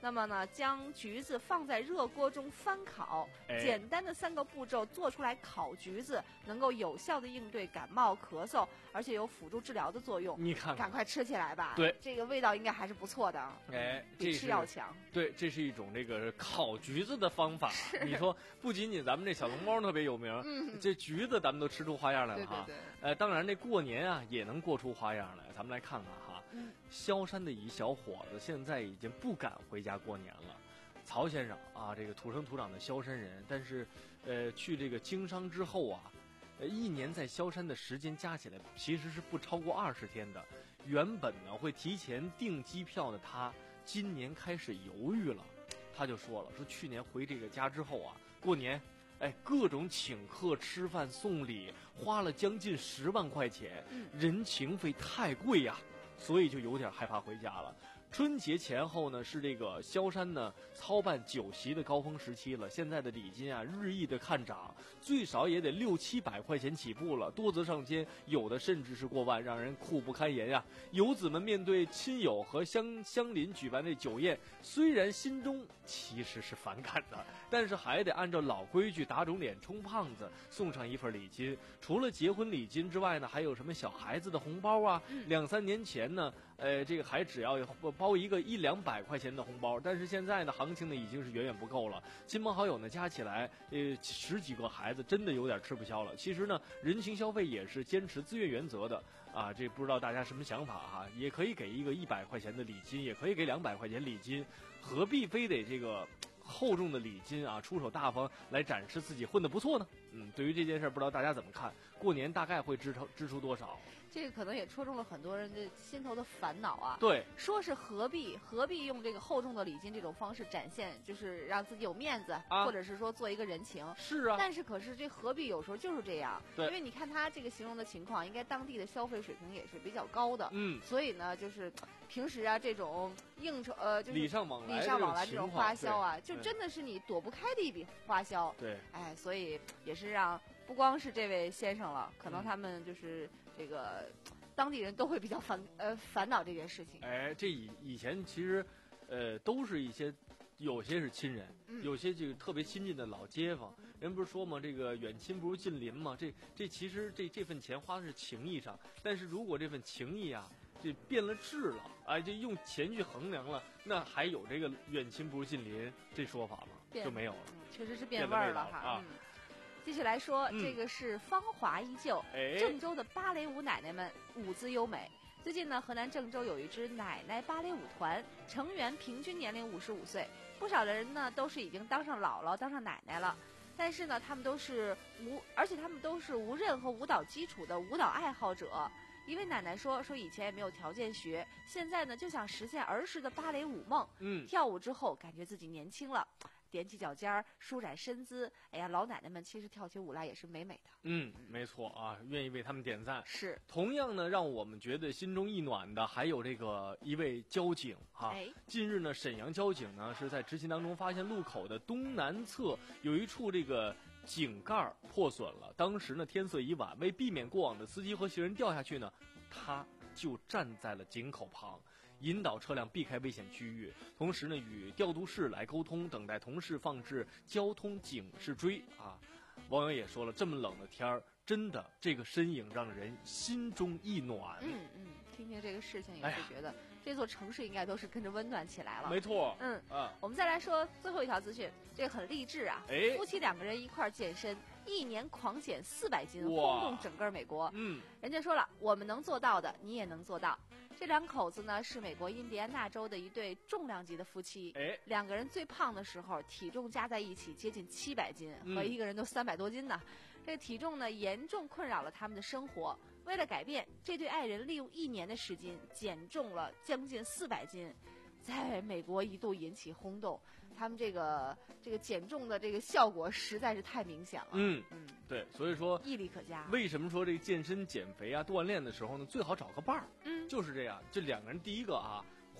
那么呢，将橘子放在热锅中翻烤， 哎、 简单的三个步骤做出来，烤橘子能够有效的应对感冒、咳嗽，而且有辅助治疗的作用。 你看看， 赶快吃起来吧！ 对， 这个味道应该还是不错的。 哎， 比吃药强。 对，这是一种这个烤橘子的方法。你说，不仅仅咱们这小笼包特别有名， 嗯， 这橘子咱们都吃出花样来了哈。 对对对。 呃，当然这过年啊也能过出花样来。咱们来看看哈， 嗯， 萧山的一小伙子现在已经不敢回家过年了。曹先生啊，这个土生土长的萧山人，但是，呃，去这个经商之后啊，呃，一年在萧山的时间加起来其实是不超过二十天的。原本呢会提前订机票的他，今年开始犹豫了。他就说了，说去年回这个家之后啊，过年，哎，各种请客吃饭送礼，花了将近十万块钱，人情费太贵呀，所以就有点害怕回家了。春节前后呢，是这个萧山呢操办酒席的高峰时期了。现在的礼金啊，日益的看涨，最少也得六七百块钱起步了，多则上千，有的甚至是过万，让人苦不堪言呀。游子们面对亲友和乡乡邻举办这酒宴，虽然心中其实是反感的，但是还得按照老规矩打肿脸充胖子，送上一份礼金。除了结婚礼金之外呢，还有什么小孩子的红包啊？两三年前呢，呃，这个还只要包一个一两百块钱的红包，但是现在呢，行情呢已经是远远不够了。亲朋好友呢加起来，呃，十几个孩子真的有点吃不消了。其实呢，人情消费也是坚持自愿原则的啊。这不知道大家什么想法哈？也可以给一个一百块钱的礼金，也可以给两百块钱礼金，何必非得这个厚重的礼金啊，出手大方来展示自己混得不错呢？嗯，对于这件事，不知道大家怎么看？过年大概会支出支出多少？ 这个可能也戳中了很多人的心头的烦恼啊。 对， 说是何必何必用这个厚重的礼金这种方式展现，就是让自己有面子， 啊、 或者是说做一个人情。 是啊。 但是可是这何必有时候就是这样。 对。 因为你看他这个形容的情况，应该当地的消费水平也是比较高的。 嗯。 所以呢，就是平时啊这种应酬呃就是礼尚往来礼尚往来这种花销啊， 就真的是你躲不开的一笔花销。 对。 哎，所以也是让不光是这位先生了，可能他们就是这个。嗯当地人都会比较烦呃烦恼这件事情。 哎，这以以前其实，呃，都是一些，有些是亲人， 嗯、 有些这个特别亲近的老街坊。人不是说嘛，这个远亲不如近邻嘛。这这其实这这份钱花的是情谊上，但是如果这份情谊啊，这变了质了，哎，这用钱去衡量了，那还有这个远亲不如近邻这说法吗？就没有了。 嗯、确实是变味儿了哈。 啊。 嗯继续来说， 嗯、 这个是芳华依旧， 哎、 郑州的芭蕾舞奶奶们舞姿优美。最近呢，河南郑州有一支奶奶芭蕾舞团，成员平均年龄五十五岁，不少的人呢都是已经当上姥姥、当上奶奶了。但是呢，他们都是无，而且他们都是无任何舞蹈基础的舞蹈爱好者。一位奶奶说：“说以前也没有条件学，现在呢就想实现儿时的芭蕾舞梦。 嗯， 跳舞之后感觉自己年轻了。”踮起脚尖儿，舒展身姿，哎呀，老奶奶们其实跳起舞来也是美美的。 嗯，没错啊，愿意为他们点赞。 是， 同样呢，让我们觉得心中一暖的，还有这个一位交警哈。 哎， 近日呢，沈阳交警呢是在执勤当中发现路口的东南侧有一处这个井盖破损了。当时呢天色已晚，为避免过往的司机和行人掉下去呢，他就站在了井口旁。引导车辆避开危险区域，同时呢与调度室来沟通，等待同事放置交通警示锥啊。网友也说了，这么冷的天儿，真的这个身影让人心中一暖。 嗯嗯，听听这个事情也是觉得、哎、这座城市应该都是跟着温暖起来了。 没错。 嗯啊， 我们再来说最后一条资讯，这个很励志啊。 哎， 夫妻两个人一块儿健身，一年狂减四百斤，轰动整个美国。 嗯， 人家说了，我们能做到的，你也能做到。这两口子呢是美国印第安纳州的一对重量级的夫妻， 哎， 两个人最胖的时候体重加在一起接近七百斤， 嗯、 和一个人都三百多斤呢。这个体重呢严重困扰了他们的生活。为了改变，这对爱人利用一年的时间减重了将近四百斤，在美国一度引起轰动。他们这个这个减重的这个效果实在是太明显了。 嗯嗯， 对，所以说毅力可嘉。 为什么说这个健身减肥啊、锻炼的时候呢，最好找个伴儿？ 嗯， 就是这样。这两个人，第一个啊，会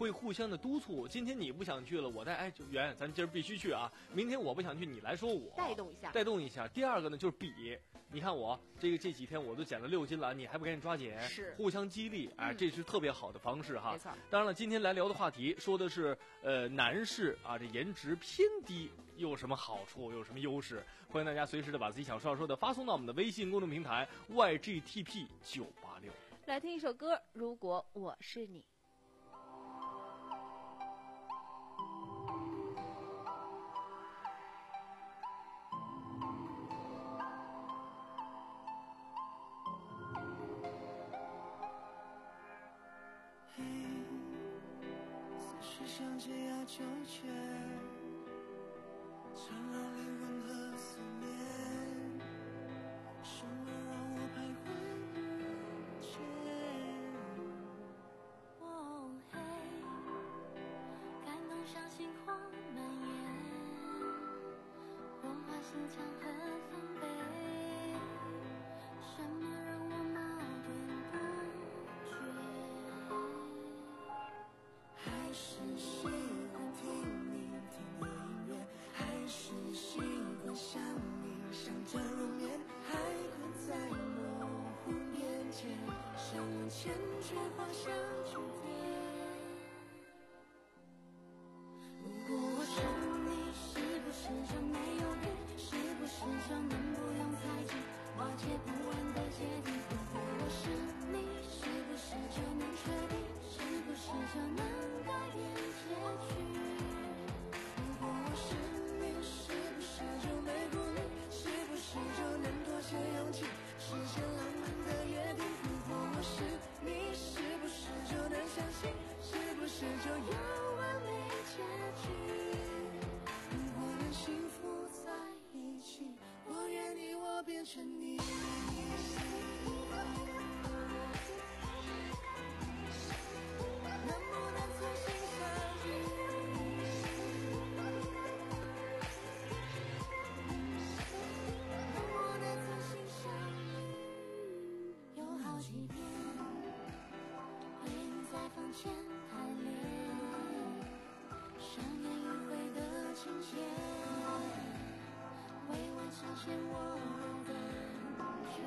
会互相的督促。今天你不想去了，我带哎，就圆，咱今儿必须去啊！明天我不想去，你来说我带动一下， 带动一下。第二个呢，就是比。你看我这个这几天我都减了六斤了，你还不赶紧抓紧？ 是互相激励，哎、嗯，这是特别好的方式哈。 没错。 当然了，今天来聊的话题说的是，呃，男士啊，这颜值偏低有什么好处，有什么优势？欢迎大家随时的把自己想说要说的发送到我们的微信公众平台 Y G T P 九八六。 来听一首歌，如果我是你。 像解压纠结，缠绕灵魂和思念，什么让我徘徊不前？ 哦嘿，感动像星火蔓延，融化心墙和防备，什么让我矛盾不决？ 还是喜欢听你听的音乐，还是习惯想你想着入眠，还困在模糊面前，想往前却滑向终点。如果我是你，是不是就没有变？是不是就能不用猜忌瓦解不完的结局？如果我是你，是不是就能确定？是不是就能改变结局？如果我是你，是不是就没顾虑？是不是就能多些勇气，实现浪漫的约定？如果我是你，是不是就能相信？是不是就有完美结局？如果能幸福在一起，我愿你我变成你。 前排练，上演迂回的情节，未完实现我的觉。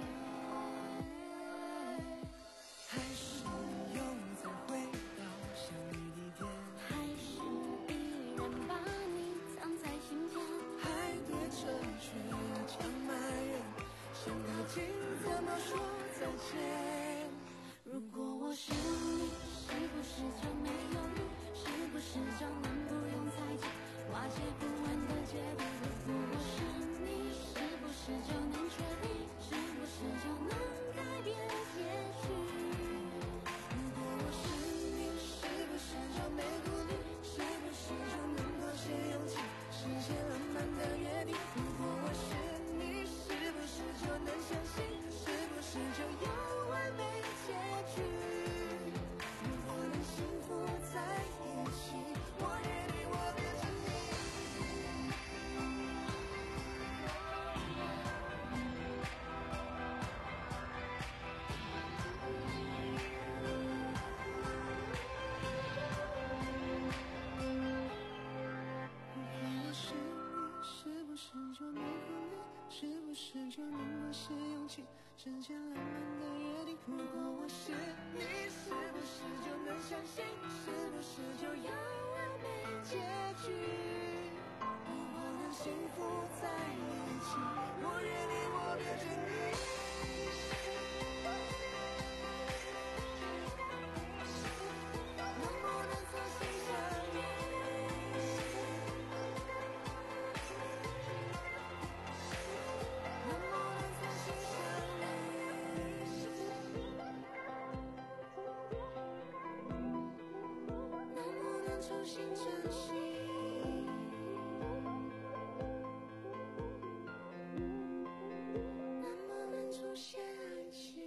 还是又再回到相遇地点， 还是依然把你藏在心间， 还对着倔强埋怨，想靠近怎么说再见？ 如果我是你，是不是就没有你？是不是就能不用猜忌瓦解不完的结局？如果我是你，是不是就能确定？是不是就能改变结局？ 如果我是你，是不是就没顾虑？是不是就能多些勇气，实现浪漫的约定？如果我是你，是不是就能相信？是不是就有完美结局？如果能幸福在一起，我愿你我变成你。如果我是你，是不是就没顾虑？是不是就能多些勇气，实现浪漫的约定？如果我是你，是不是就能相信？是不是就有完美结局？如果能幸福在一起，我愿你我变成你。能不能重新相遇？能不能重新相遇？能不能重新珍惜？能不能出现爱情？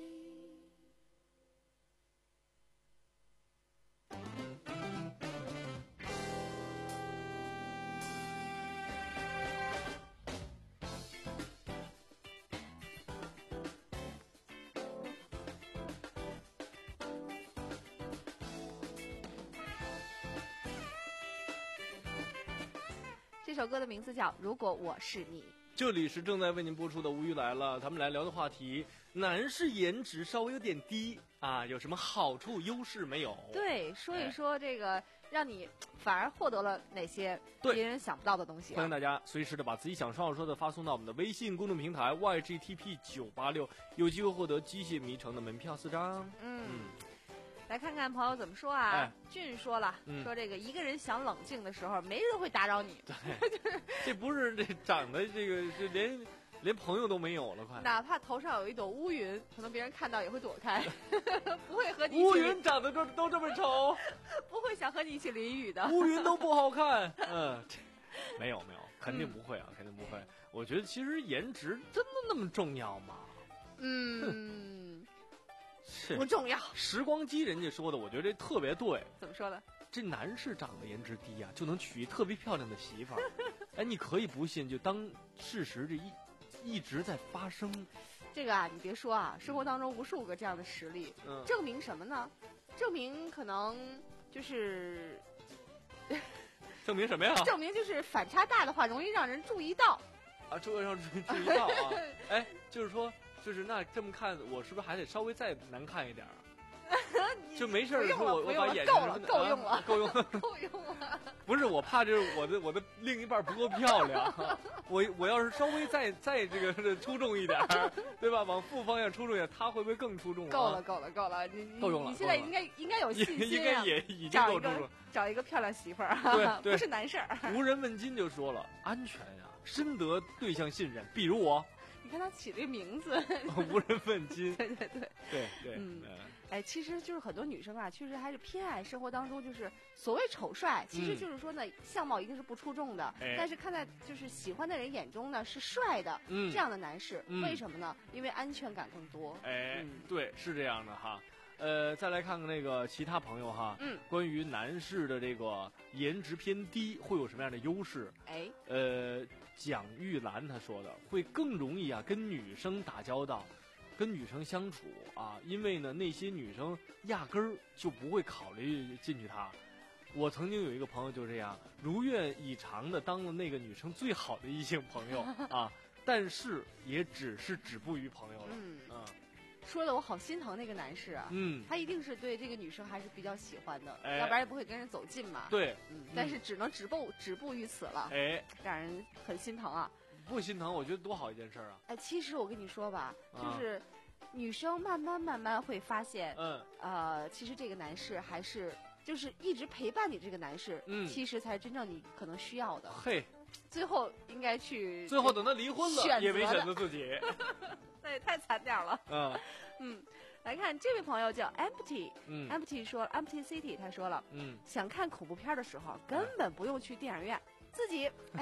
这首歌的名字叫《如果我是你》。 这里是正在为您播出的《无语来了》，咱们来聊的话题：男士颜值稍微有点低啊，有什么好处、优势没有？ 对，说一说这个，让你反而获得了哪些别人想不到的东西、啊。 欢迎大家随时的把自己想说要说的发送到我们的微信公众平台 Y G T P 九八六，有机会获得机械迷城的门票四张。 嗯。嗯来看看朋友怎么说啊？ 哎、 俊说了、嗯，说这个一个人想冷静的时候，没人会打扰你。 对，就是这不是这长得这个是连连朋友都没有了，快。 哪怕头上有一朵乌云，可能别人看到也会躲开，不会和你一起。 乌云长得都都这么丑， 不会想和你一起淋雨的。 乌云都不好看，嗯，没有没有，肯定不会啊，嗯、肯定不会。我觉得其实颜值真的那么重要吗？ 嗯。不重要。 时光机人家说的，我觉得这特别对。 怎么说的？ 这男士长得颜值低啊，就能娶一特别漂亮的媳妇儿。哎，你可以不信，就当事实这一一直在发生。 这个啊，你别说啊，生活当中无数个这样的实例，嗯、证明什么呢？证明可能就是证明什么呀？ 证明就是反差大的话，容易让人注意到。 啊，这个让注注意到啊！哎，就是说。就是那这么看，我是不是还得稍微再难看一点儿？就没事的时候，我我把眼睛够了，够用了， 啊、够用了， 够用了。 不是我怕，就是我的我的另一半不够漂亮，我我要是稍微再再这个出众一点，对吧？往负方向出众一点，他会不会更出众、啊？ 够了，够了，够了，你够用了。 你现在应该应该有信心、啊， 应该也已经够出众。 找一个漂亮媳妇儿， 对对， 不是难事儿。 无人问津就说了，安全呀、啊，深得对象信任，比如我。 你看他起这个名字， 无人问津。 对对对对对， 嗯，哎，其实就是很多女生啊，确实还是偏爱生活当中就是所谓丑帅，其实就是说呢，嗯、相貌一定是不出众的，哎、但是看在就是喜欢的人眼中呢是帅的，嗯、这样的男士，嗯、为什么呢？因为安全感更多。 哎，嗯、对，是这样的哈。呃，再来看看那个其他朋友哈，嗯，关于男士的这个颜值偏低会有什么样的优势？ 哎， 呃。蒋玉兰她说的会更容易啊跟女生打交道，跟女生相处啊，因为呢那些女生压根儿就不会考虑进去她。我曾经有一个朋友就这样如愿以偿的当了那个女生最好的异性朋友啊，但是也只是止步于朋友了。 嗯啊， 说的我好心疼那个男士啊， 嗯， 他一定是对这个女生还是比较喜欢的， 哎、 要不然也不会跟人走近嘛。 对， 嗯，但是只能止步止步于此了， 哎， 让人很心疼啊。 不心疼，我觉得多好一件事啊！ 哎，其实我跟你说吧，就是、啊、女生慢慢慢慢会发现， 嗯， 呃，其实这个男士还是就是一直陪伴你这个男士， 嗯， 其实才是真正你可能需要的。 嘿， 最后应该去， 最后等他离婚了，也没选择自己， 那也太惨点了。 嗯嗯，来看这位朋友叫 Empty， 嗯 ，Empty 说 Empty City， 他说了， 嗯， 想看恐怖片的时候根本不用去电影院，自己。哎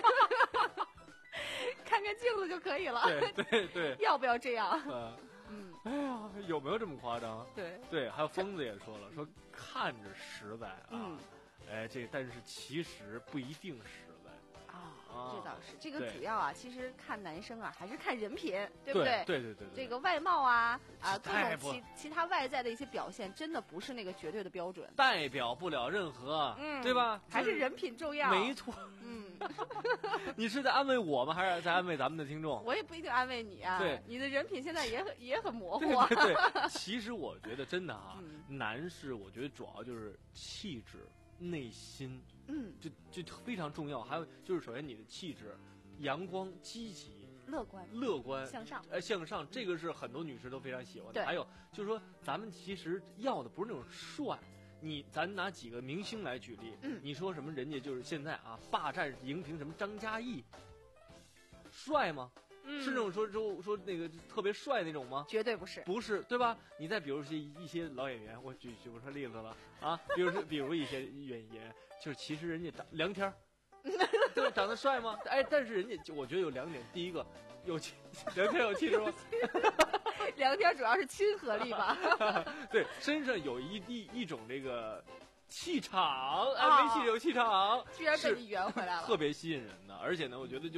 看看镜子就可以了。 对对对， 要不要这样？ 呃、嗯，哎呀，有没有这么夸张？ 对对，还有疯子也说了，说看着实在啊， 嗯、 哎，这但是其实不一定实在啊。 啊这倒是，这个主要啊，其实看男生啊，还是看人品，对不对？ 对对对对， 这个外貌啊啊，各种其其他外在的一些表现，真的不是那个绝对的标准， 代表不了任何， 嗯， 对吧？ 还是人品重要， 没错。 嗯， 你是在安慰我吗？还是在安慰咱们的听众？ 我也不一定安慰你啊。 对， 你的人品现在也很也很模糊。 对对对，其实我觉得真的啊，嗯、男士我觉得主要就是气质、内心， 嗯， 就就非常重要。还有就是，首先你的气质，阳光、积极、 乐观、 乐观、 向上， 呃，向上，这个是很多女士都非常喜欢的。 对， 还有就是说，咱们其实要的不是那种帅。你咱拿几个明星来举例， 嗯， 你说什么？人家就是现在啊，霸占荧屏什么张嘉译，帅吗？ 嗯、 是那种说说说那个特别帅那种吗？ 绝对不是， 不是，对吧？你再比如些一些老演员，我举举不出例子了啊，比如说比如一些演员，就是其实人家长梁天儿，对，长得帅吗？哎，但是人家就我觉得有两点，第一个有气，梁天有气质吗？ 梁天主要是亲和力吧， 对，身上有一一一种这个气场，哎，没气有气场， 居然被你圆回来了， 特别吸引人的。而且呢，我觉得就是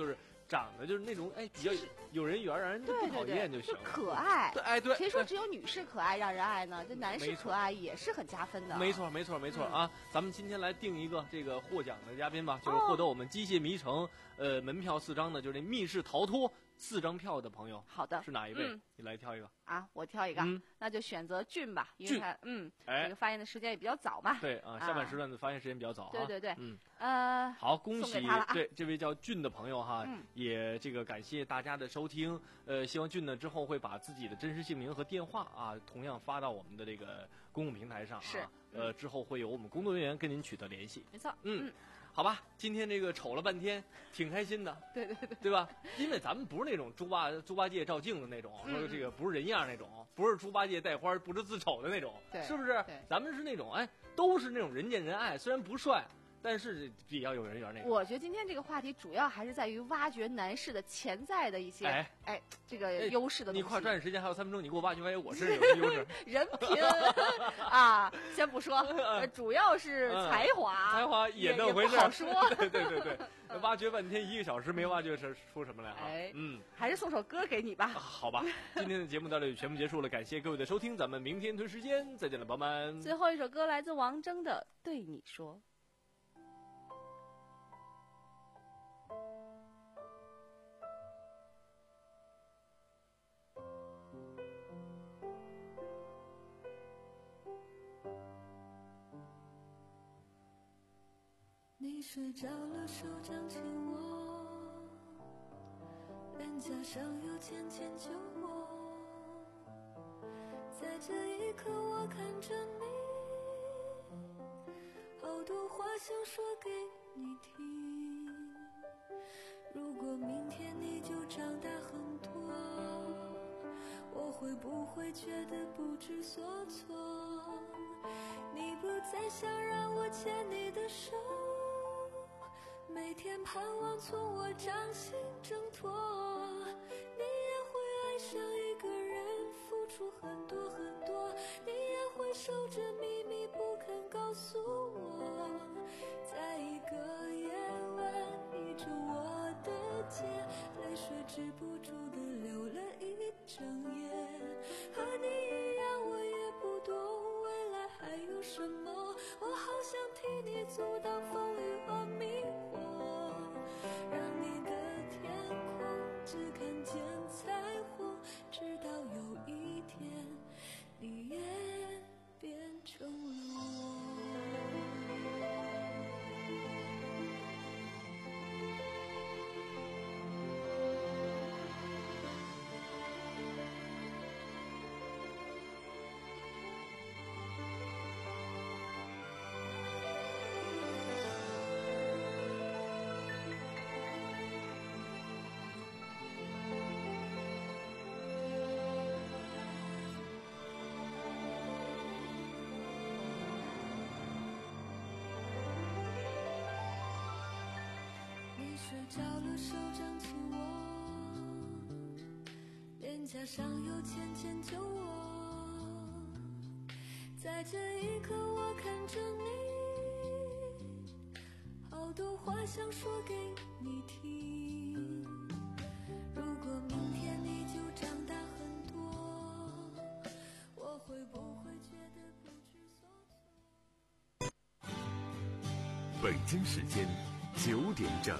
长得就是那种哎比较有人缘，让人不讨厌就行了。 可爱， 对，哎对。 谁说只有女士可爱让人爱呢？这男士可爱也是很加分的。 没错，没错，没错啊！咱们今天来定一个这个获奖的嘉宾吧，就是获得我们机械迷城呃门票四张的，就是那密室逃脱四张票的朋友。 好的， 是哪一位？你来挑一个啊，我挑一个，那就选择俊吧，因为他嗯， 哎， 这个发言的时间也比较早嘛。 对啊，下半时段的发言时间比较早啊。 对对对， 嗯， 呃， 好，恭喜对这位叫俊的朋友哈， 嗯， 也这个感谢大家的收听。呃，希望俊呢之后会把自己的真实姓名和电话啊，同样发到我们的这个公共平台上啊。 是， 呃，之后会有我们工作人员跟您取得联系。 没错， 嗯。好吧，今天这个瞅了半天，挺开心的， 对对对， 对吧？因为咱们不是那种猪八猪八戒照镜子那种，说、嗯、这个不是人样那种，不是猪八戒带花不知自丑的那种， 对， 是不是？咱们是那种哎，都是那种人见人爱，虽然不帅。但是比较有人缘那个。 我觉得今天这个话题主要还是在于挖掘男士的潜在的一些哎哎这个优势的东西。 你快抓紧时间，还有三分钟，你给我挖掘挖掘我身上有什么优势？ 人品啊，先不说，主要是才华， 嗯、才华也那么回事。 好说。 对对对对，挖掘半天一个小时没挖掘出什么来啊？ 哎， 嗯， 还是送首歌给你吧。 好吧，今天的节目到这里全部结束了，感谢各位的收听，咱们明天同时间再见了，宝宝们。 最后一首歌来自王铮的《对你说》。 你睡着了，手掌紧握，脸颊上又渐渐就我。在这一刻，我看着你，好多话想说给你听。如果明天你就长大很多，我会不会觉得不知所措？你不再想让我牵你的手，每天盼望从我掌心挣脱，你也会爱上一个人，付出很多很多，你也会守着秘密不肯告诉我，在一个夜晚依着我的肩，泪水止不住的流了一整夜。和你一样，我也不懂未来还有什么，我好想替你阻挡风雨和迷惑，让你的天空只看见彩虹，直到有一天你也变成了我。睡着了，手掌紧握，脸颊上又渐渐就我。在这一刻，我看着你，好多话想说给你听。如果明天你就长大很多，我会不会觉得不知所措？ 北京时间九点整。